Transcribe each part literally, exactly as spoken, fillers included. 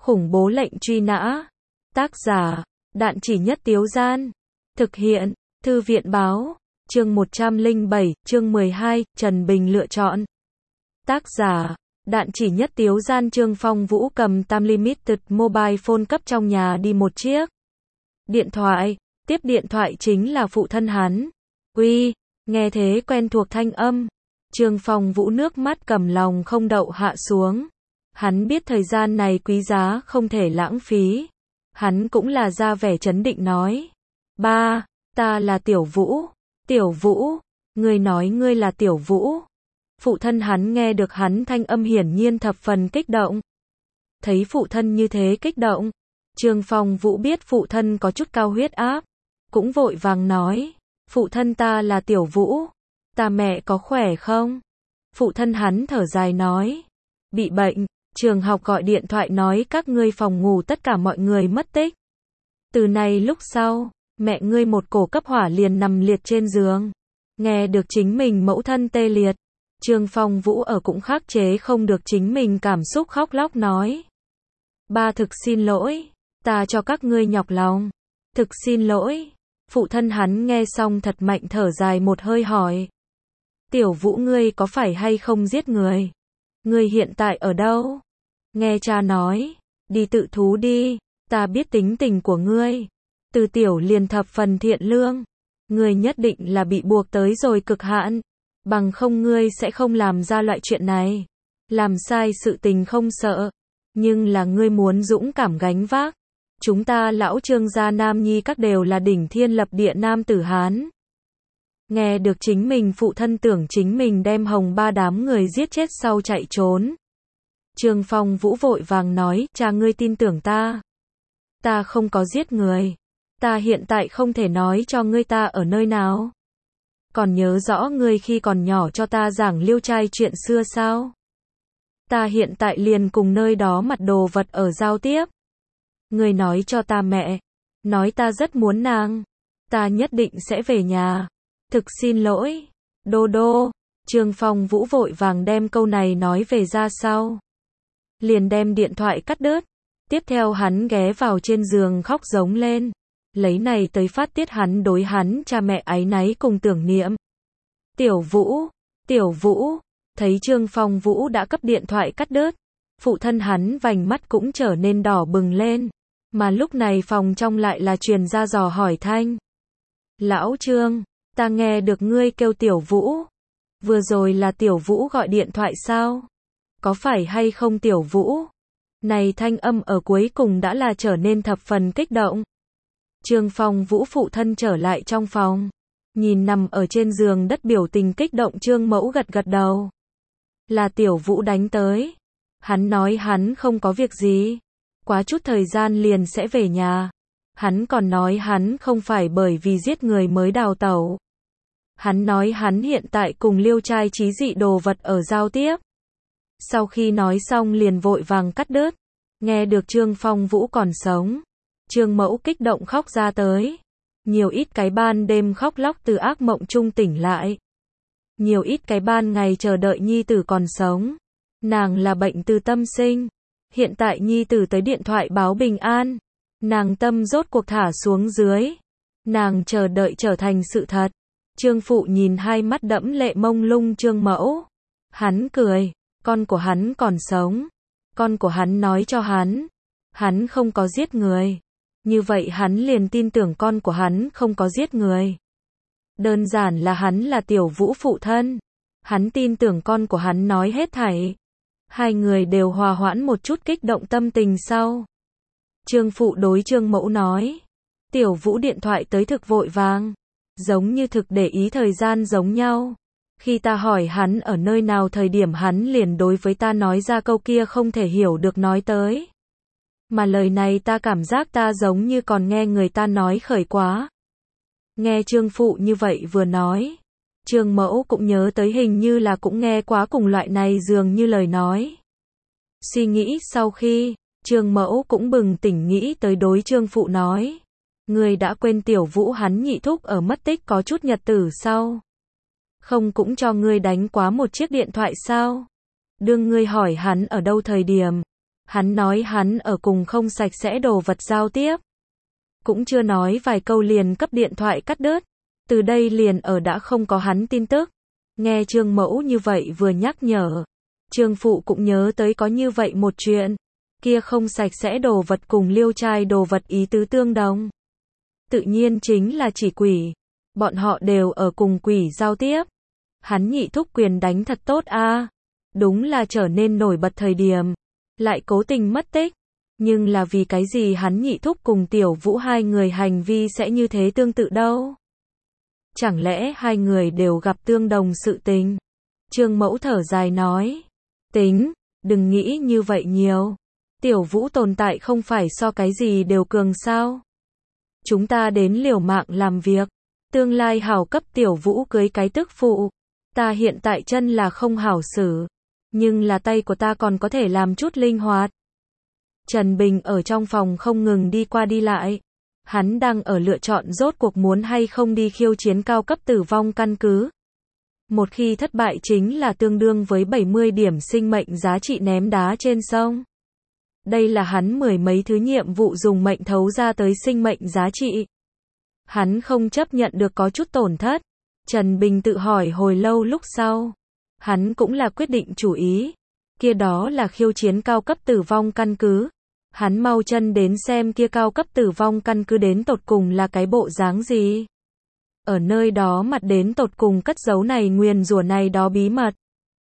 Khủng bố lệnh truy nã. Tác giả, Đạn Chỉ Nhất Tiếu Gian. Thực hiện, Thư viện Báo. Chương một trăm lẻ bảy, chương mười hai, Trần Bình lựa chọn. Tác giả, Đạn Chỉ Nhất Tiếu Gian. Trương Phong Vũ cầm Tam Limited Mobile Phone cấp trong nhà đi một chiếc điện thoại. Tiếp điện thoại chính là phụ thân hắn. Uy, nghe thế quen thuộc thanh âm. Trương Phong Vũ nước mắt cầm lòng không đậu hạ xuống. Hắn biết thời gian này quý giá không thể lãng phí. Hắn cũng là ra vẻ trấn định nói. Ba, ta là Tiểu Vũ. Tiểu Vũ, ngươi nói ngươi là Tiểu Vũ. Phụ thân hắn nghe được hắn thanh âm hiển nhiên thập phần kích động. Thấy phụ thân như thế kích động, Trương Phong Vũ biết phụ thân có chút cao huyết áp. Cũng vội vàng nói, phụ thân ta là Tiểu Vũ. Ta mẹ có khỏe không? Phụ thân hắn thở dài nói, bị bệnh, trường học gọi điện thoại nói các ngươi phòng ngủ tất cả mọi người mất tích. Từ này lúc sau, mẹ ngươi một cổ cấp hỏa liền nằm liệt trên giường. Nghe được chính mình mẫu thân tê liệt, Trương Phong Vũ ở cũng khắc chế không được chính mình cảm xúc khóc lóc nói. Ba thực xin lỗi, ta cho các ngươi nhọc lòng. Thực xin lỗi. Phụ thân hắn nghe xong thật mạnh thở dài một hơi hỏi. Tiểu Vũ ngươi có phải hay không giết người? Ngươi hiện tại ở đâu? Nghe cha nói, đi tự thú đi, ta biết tính tình của ngươi. Từ tiểu liền thập phần thiện lương. Ngươi nhất định là bị buộc tới rồi cực hạn. Bằng không ngươi sẽ không làm ra loại chuyện này. Làm sai sự tình không sợ. Nhưng là ngươi muốn dũng cảm gánh vác. Chúng ta lão Trương gia nam nhi các đều là đỉnh thiên lập địa nam tử Hán. Nghe được chính mình phụ thân tưởng chính mình đem hồng ba đám người giết chết sau chạy trốn. Trương Phong Vũ vội vàng nói, cha ngươi tin tưởng ta. Ta không có giết người. Ta hiện tại không thể nói cho ngươi ta ở nơi nào. Còn nhớ rõ ngươi khi còn nhỏ cho ta giảng liêu trai chuyện xưa sao? Ta hiện tại liền cùng nơi đó mặt đồ vật ở giao tiếp. Ngươi nói cho ta mẹ. Nói ta rất muốn nàng. Ta nhất định sẽ về nhà. Thực xin lỗi. Đô đô. Trương Phong Vũ vội vàng đem câu này nói về ra sau. Liền đem điện thoại cắt đứt. Tiếp theo hắn ghé vào trên giường khóc giống lên. Lấy này tới phát tiết hắn đối hắn cha mẹ áy náy cùng tưởng niệm. Tiểu Vũ. Tiểu Vũ. Thấy Trương Phong Vũ đã cấp điện thoại cắt đứt. Phụ thân hắn vành mắt cũng trở nên đỏ bừng lên. Mà lúc này phòng trong lại là truyền ra dò hỏi thanh. Lão Trương, ta nghe được ngươi kêu Tiểu Vũ. Vừa rồi là Tiểu Vũ gọi điện thoại sao? Có phải hay không Tiểu Vũ? Này thanh âm ở cuối cùng đã là trở nên thập phần kích động. Trương Phong Vũ phụ thân trở lại trong phòng. Nhìn nằm ở trên giường đất biểu tình kích động Trương Mẫu gật gật đầu. Là Tiểu Vũ đánh tới. Hắn nói hắn không có việc gì. Quá chút thời gian liền sẽ về nhà. Hắn còn nói hắn không phải bởi vì giết người mới đào tẩu. Hắn nói hắn hiện tại cùng liêu trai trí dị đồ vật ở giao tiếp. Sau khi nói xong liền vội vàng cắt đứt. Nghe được Trương Phong Vũ còn sống. Trương Mẫu kích động khóc ra tới. Nhiều ít cái ban đêm khóc lóc từ ác mộng trung tỉnh lại. Nhiều ít cái ban ngày chờ đợi nhi tử còn sống. Nàng là bệnh từ tâm sinh. Hiện tại nhi tử tới điện thoại báo bình an. Nàng tâm rốt cuộc thả xuống dưới. Nàng chờ đợi trở thành sự thật. Trương Phụ nhìn hai mắt đẫm lệ mông lung Trương Mẫu. Hắn cười. Con của hắn còn sống. Con của hắn nói cho hắn. Hắn không có giết người. Như vậy hắn liền tin tưởng con của hắn không có giết người. Đơn giản là hắn là Tiểu Vũ phụ thân. Hắn tin tưởng con của hắn nói hết thảy. Hai người đều hòa hoãn một chút kích động tâm tình sau. Trương Phụ đối Trương Mẫu nói. Tiểu Vũ điện thoại tới thực vội vàng. Giống như thực để ý thời gian giống nhau. Khi ta hỏi hắn ở nơi nào thời điểm hắn liền đối với ta nói ra câu kia không thể hiểu được nói tới. Mà lời này ta cảm giác ta giống như còn nghe người ta nói khởi quá. Nghe Trương Phụ như vậy vừa nói. Trương Mẫu cũng nhớ tới hình như là cũng nghe quá cùng loại này dường như lời nói. Suy nghĩ sau khi, Trương Mẫu cũng bừng tỉnh nghĩ tới đối Trương Phụ nói. Người đã quên Tiểu Vũ hắn nhị thúc ở mất tích có chút nhật tử sau. Không cũng cho ngươi đánh quá một chiếc điện thoại sao? Đương ngươi hỏi hắn ở đâu thời điểm. Hắn nói hắn ở cùng không sạch sẽ đồ vật giao tiếp. Cũng chưa nói vài câu liền cấp điện thoại cắt đứt. Từ đây liền ở đã không có hắn tin tức. Nghe Trương Mẫu như vậy vừa nhắc nhở. Trương Phụ cũng nhớ tới có như vậy một chuyện. Kia không sạch sẽ đồ vật cùng liêu trai đồ vật ý tứ tương đồng. Tự nhiên chính là chỉ quỷ. Bọn họ đều ở cùng quỷ giao tiếp. Hắn nhị thúc quyền đánh thật tốt a. Đúng là trở nên nổi bật thời điểm. Lại cố tình mất tích. Nhưng là vì cái gì hắn nhị thúc cùng Tiểu Vũ hai người hành vi sẽ như thế tương tự đâu? Chẳng lẽ hai người đều gặp tương đồng sự tình? Trương Mẫu thở dài nói. Tính, đừng nghĩ như vậy nhiều. Tiểu Vũ tồn tại không phải so cái gì đều cường sao? Chúng ta đến liều mạng làm việc. Tương lai hảo cấp Tiểu Vũ cưới cái tức phụ. Ta hiện tại chân là không hảo xử. Nhưng là tay của ta còn có thể làm chút linh hoạt. Trần Bình ở trong phòng không ngừng đi qua đi lại. Hắn đang ở lựa chọn rốt cuộc muốn hay không đi khiêu chiến cao cấp tử vong căn cứ. Một khi thất bại chính là tương đương với bảy mươi điểm sinh mệnh giá trị ném đá trên sông. Đây là hắn mười mấy thứ nhiệm vụ dùng mệnh thấu ra tới sinh mệnh giá trị. Hắn không chấp nhận được có chút tổn thất. Trần Bình tự hỏi hồi lâu lúc sau. Hắn cũng là quyết định chủ ý. Kia đó là khiêu chiến cao cấp tử vong căn cứ. Hắn mau chân đến xem kia cao cấp tử vong căn cứ đến tột cùng là cái bộ dáng gì. Ở nơi đó mặt đến tột cùng cất giấu này nguyền rủa này đó bí mật.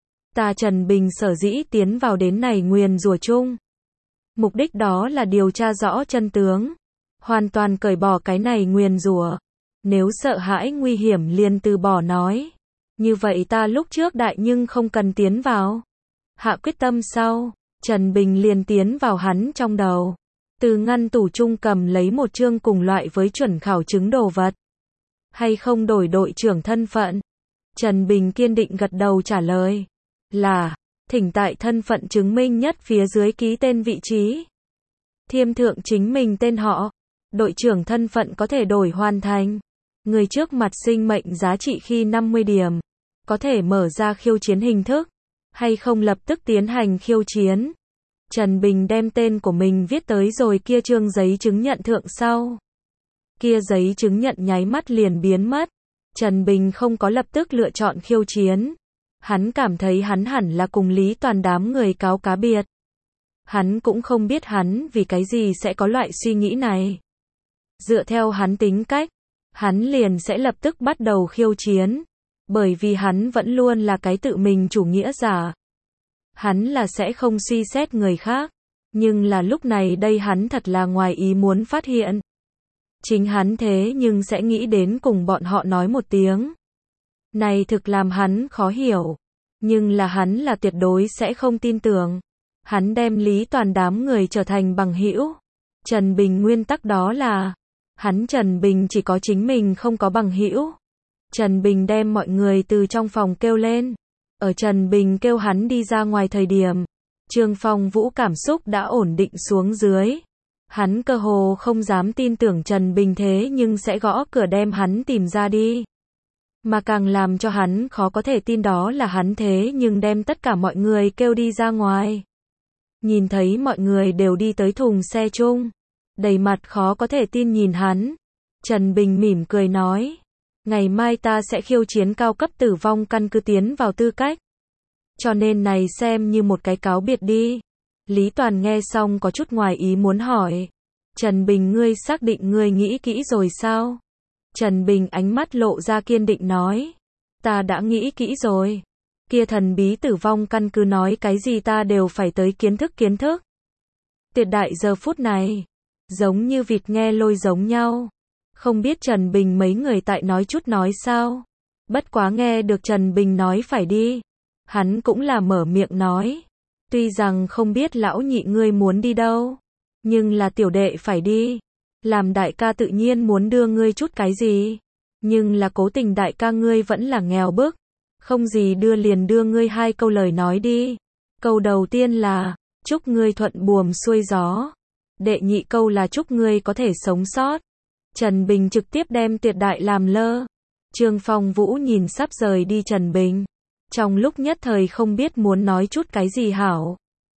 Ta Trần Bình sở dĩ tiến vào đến này nguyền rủa chung. Mục đích đó là điều tra rõ chân tướng. Hoàn toàn cởi bỏ cái này nguyền rủa. Nếu sợ hãi nguy hiểm liền từ bỏ nói. Như vậy ta lúc trước đại nhưng không cần tiến vào. Hạ quyết tâm sau, Trần Bình liền tiến vào hắn trong đầu. Từ ngăn tủ chung cầm lấy một chương cùng loại với chuẩn khảo chứng đồ vật. Hay không đổi đội trưởng thân phận? Trần Bình kiên định gật đầu trả lời. Là, thỉnh tại thân phận chứng minh nhất phía dưới ký tên vị trí. Thiêm thượng chính mình tên họ. Đội trưởng thân phận có thể đổi hoàn thành. Người trước mặt sinh mệnh giá trị khi năm mươi điểm. Có thể mở ra khiêu chiến hình thức. Hay không lập tức tiến hành khiêu chiến. Trần Bình đem tên của mình viết tới rồi kia trương giấy chứng nhận thượng sau. Kia giấy chứng nhận nháy mắt liền biến mất. Trần Bình không có lập tức lựa chọn khiêu chiến. Hắn cảm thấy hắn hẳn là cùng Lý Toàn đám người cáo cá biệt. Hắn cũng không biết hắn vì cái gì sẽ có loại suy nghĩ này. Dựa theo hắn tính cách, hắn liền sẽ lập tức bắt đầu khiêu chiến. Bởi vì hắn vẫn luôn là cái tự mình chủ nghĩa giả. Hắn là sẽ không suy xét người khác. Nhưng là lúc này đây hắn thật là ngoài ý muốn phát hiện. Chính hắn thế nhưng sẽ nghĩ đến cùng bọn họ nói một tiếng. Này thực làm hắn khó hiểu. Nhưng là hắn là tuyệt đối sẽ không tin tưởng. Hắn đem Lý Toàn đám người trở thành bằng hữu. Trần Bình nguyên tắc đó là. Hắn Trần Bình chỉ có chính mình không có bằng hữu. Trần Bình đem mọi người từ trong phòng kêu lên. Ở Trần Bình kêu hắn đi ra ngoài thời điểm. Trương Phong Vũ cảm xúc đã ổn định xuống dưới. Hắn cơ hồ không dám tin tưởng Trần Bình thế nhưng sẽ gõ cửa đem hắn tìm ra đi. Mà càng làm cho hắn khó có thể tin đó là hắn thế nhưng đem tất cả mọi người kêu đi ra ngoài. Nhìn thấy mọi người đều đi tới thùng xe chung. Đầy mặt khó có thể tin nhìn hắn. Trần Bình mỉm cười nói. Ngày mai ta sẽ khiêu chiến cao cấp tử vong căn cứ tiến vào tư cách. Cho nên này xem như một cái cáo biệt đi. Lý Toàn nghe xong có chút ngoài ý muốn hỏi. Trần Bình ngươi xác định ngươi nghĩ kỹ rồi sao? Trần Bình ánh mắt lộ ra kiên định nói. Ta đã nghĩ kỹ rồi. Kia thần bí tử vong căn cứ nói cái gì ta đều phải tới kiến thức kiến thức. Tuyệt đại giờ phút này. Giống như vịt nghe lôi giống nhau. Không biết Trần Bình mấy người tại nói chút nói sao. Bất quá nghe được Trần Bình nói phải đi. Hắn cũng là mở miệng nói. Tuy rằng không biết lão nhị ngươi muốn đi đâu. Nhưng là tiểu đệ phải đi. Làm đại ca tự nhiên muốn đưa ngươi chút cái gì. Nhưng là cố tình đại ca ngươi vẫn là nghèo bức. Không gì đưa liền đưa ngươi hai câu lời nói đi. Câu đầu tiên là. Chúc ngươi thuận buồm xuôi gió. Đệ nhị câu là chúc ngươi có thể sống sót. Trần Bình trực tiếp đem tuyệt đại làm lơ. Trương Phong Vũ nhìn sắp rời đi Trần Bình. Trong lúc nhất thời không biết muốn nói chút cái gì hảo.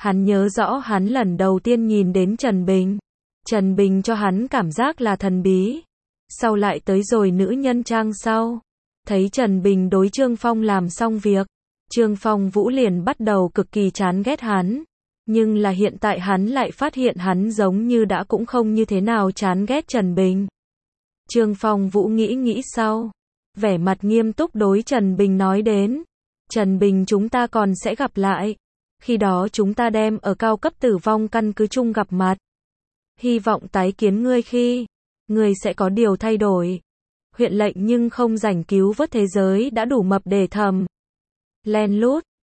Hắn nhớ rõ hắn lần đầu tiên nhìn đến Trần Bình. Trần Bình cho hắn cảm giác là thần bí. Sau lại tới rồi nữ nhân trang sau. Thấy Trần Bình đối Trương Phong làm xong việc. Trương Phong Vũ liền bắt đầu cực kỳ chán ghét hắn. Nhưng là hiện tại hắn lại phát hiện hắn giống như đã cũng không như thế nào chán ghét Trần Bình. Trương Phong Vũ nghĩ nghĩ sau. Vẻ mặt nghiêm túc đối Trần Bình nói đến. Trần Bình, chúng ta còn sẽ gặp lại. Khi đó chúng ta đem ở cao cấp tử vong căn cứ chung gặp mặt. Hy vọng tái kiến ngươi khi ngươi sẽ có điều thay đổi. Huyện lệnh nhưng không rảnh cứu vớt thế giới đã đủ mập để thầm. Len lút.